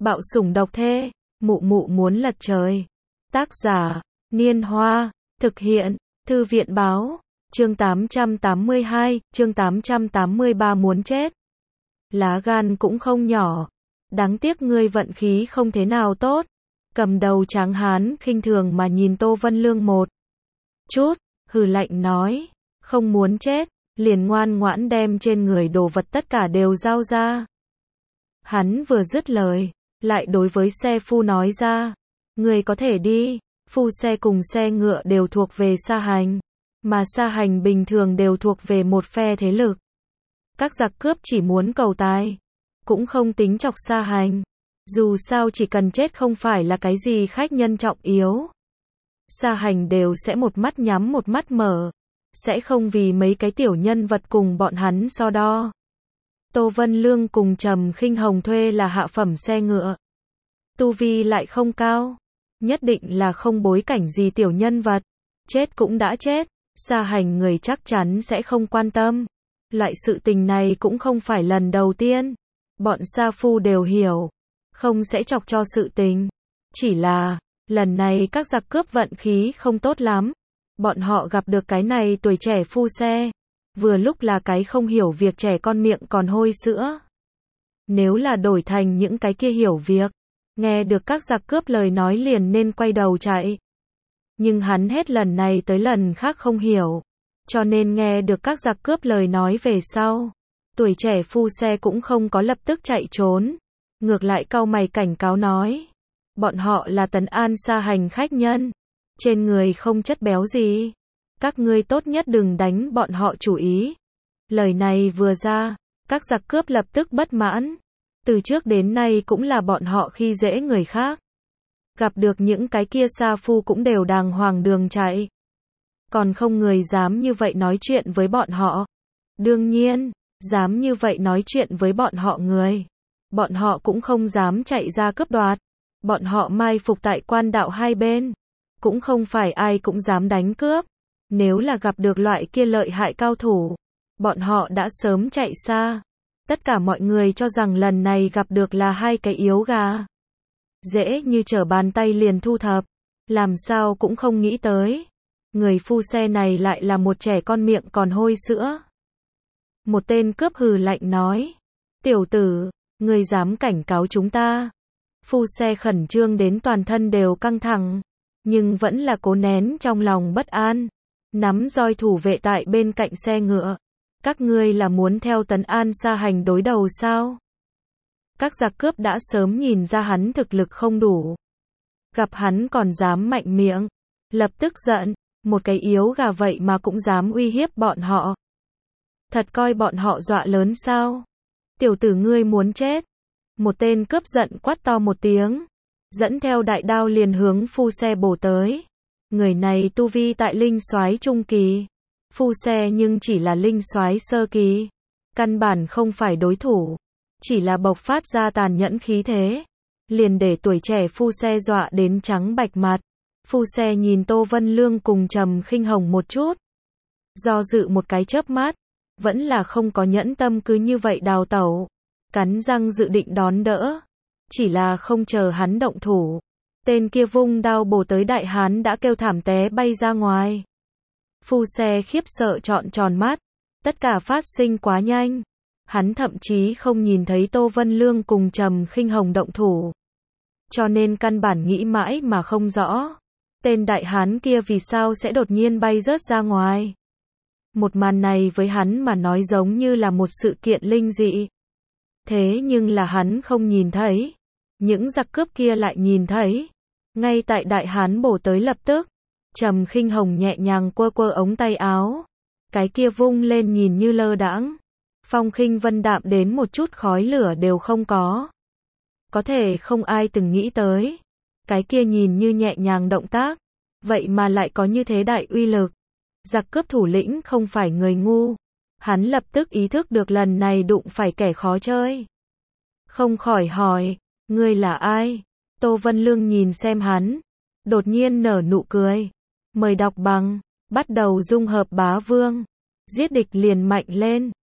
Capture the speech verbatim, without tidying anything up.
Bạo sủng độc thê, mụ mụ muốn lật trời. Tác giả, Niên Hoa, thực hiện, Thư viện báo, chương tám trăm tám mươi hai, chương tám trăm tám mươi ba muốn chết. Lá gan cũng không nhỏ, đáng tiếc ngươi vận khí không thế nào tốt. Cầm đầu tráng hán khinh thường mà nhìn Tô Vân Lương một chút, hừ lạnh nói, không muốn chết, liền ngoan ngoãn đem trên người đồ vật tất cả đều giao ra. Hắn vừa dứt lời, lại đối với xe phu nói ra, người có thể đi, phu xe cùng xe ngựa đều thuộc về Sa Hành, mà Sa Hành bình thường đều thuộc về một phe thế lực. Các giặc cướp chỉ muốn cầu tài, cũng không tính chọc Sa Hành, dù sao chỉ cần chết không phải là cái gì khách nhân trọng yếu. Sa Hành đều sẽ một mắt nhắm một mắt mở, sẽ không vì mấy cái tiểu nhân vật cùng bọn hắn so đo. Tô Vân Lương cùng Trầm Khinh Hồng thuê là hạ phẩm xe ngựa. Tu vi lại không cao, nhất định là không bối cảnh gì tiểu nhân vật. Chết cũng đã chết, Sa Hành người chắc chắn sẽ không quan tâm. Loại sự tình này cũng không phải lần đầu tiên. Bọn Sa Phu đều hiểu, không sẽ chọc cho sự tình. Chỉ là, lần này các giặc cướp vận khí không tốt lắm. Bọn họ gặp được cái này tuổi trẻ phu xe. Vừa lúc là cái không hiểu việc trẻ con miệng còn hôi sữa. Nếu là đổi thành những cái kia hiểu việc, nghe được các giặc cướp lời nói liền nên quay đầu chạy. Nhưng hắn hết lần này tới lần khác không hiểu, cho nên nghe được các giặc cướp lời nói về sau. Tuổi trẻ phu xe cũng không có lập tức chạy trốn, ngược lại cau mày cảnh cáo nói. Bọn họ là Tấn An Sa Hành khách nhân, trên người không chất béo gì. Các ngươi tốt nhất đừng đánh bọn họ chủ ý. Lời này vừa ra, các giặc cướp lập tức bất mãn. Từ trước đến nay cũng là bọn họ khi dễ người khác. Gặp được những cái kia sa phu cũng đều đàng hoàng đường chạy. Còn không người dám như vậy nói chuyện với bọn họ. Đương nhiên, dám như vậy nói chuyện với bọn họ người. Bọn họ cũng không dám chạy ra cướp đoạt. Bọn họ mai phục tại quan đạo hai bên. Cũng không phải ai cũng dám đánh cướp. Nếu là gặp được loại kia lợi hại cao thủ, bọn họ đã sớm chạy xa. Tất cả mọi người cho rằng lần này gặp được là hai cái yếu gà. Dễ như trở bàn tay liền thu thập. Làm sao cũng không nghĩ tới. Người phu xe này lại là một trẻ con miệng còn hôi sữa. Một tên cướp hừ lạnh nói. Tiểu tử, ngươi dám cảnh cáo chúng ta. Phu xe khẩn trương đến toàn thân đều căng thẳng. Nhưng vẫn là cố nén trong lòng bất an. Nắm roi thủ vệ tại bên cạnh xe ngựa. Các ngươi là muốn theo Tấn An Sa Hành đối đầu sao? Các giặc cướp đã sớm nhìn ra hắn thực lực không đủ. Gặp hắn còn dám mạnh miệng. Lập tức giận, một cái yếu gà vậy mà cũng dám uy hiếp bọn họ. Thật coi bọn họ dọa lớn sao? Tiểu tử ngươi muốn chết. Một tên cướp giận quát to một tiếng. Dẫn theo đại đao liền hướng phu xe bổ tới. Người này tu vi tại linh soái trung kỳ, phu xe nhưng chỉ là linh soái sơ kỳ, căn bản không phải đối thủ, chỉ là bộc phát ra tàn nhẫn khí thế, liền để tuổi trẻ phu xe dọa đến trắng bạch mặt. Phu xe nhìn Tô Vân Lương cùng Trầm Khinh Hồng một chút, do dự một cái chớp mắt, vẫn là không có nhẫn tâm cứ như vậy đào tẩu, cắn răng dự định đón đỡ, chỉ là không chờ hắn động thủ. Tên kia vung đao bổ tới đại hán đã kêu thảm té bay ra ngoài. Phu xe khiếp sợ trọn tròn mắt. Tất cả phát sinh quá nhanh. Hắn thậm chí không nhìn thấy Tô Vân Lương cùng Trầm Khinh Hồng động thủ. Cho nên căn bản nghĩ mãi mà không rõ. Tên đại hán kia vì sao sẽ đột nhiên bay rớt ra ngoài. Một màn này với hắn mà nói giống như là một sự kiện linh dị. Thế nhưng là hắn không nhìn thấy. Những giặc cướp kia lại nhìn thấy. Ngay tại đại hán bổ tới lập tức, Trầm Khinh Hồng nhẹ nhàng quơ quơ ống tay áo. Cái kia vung lên nhìn như lơ đãng. Phong khinh vân đạm đến một chút khói lửa đều không có. Có thể không ai từng nghĩ tới. Cái kia nhìn như nhẹ nhàng động tác. Vậy mà lại có như thế đại uy lực. Giặc cướp thủ lĩnh không phải người ngu. Hắn lập tức ý thức được lần này đụng phải kẻ khó chơi. Không khỏi hỏi, ngươi là ai? Tô Vân Lương nhìn xem hắn, đột nhiên nở nụ cười. Mời đọc bằng, bắt đầu dung hợp bá vương. Giết địch liền mạnh lên.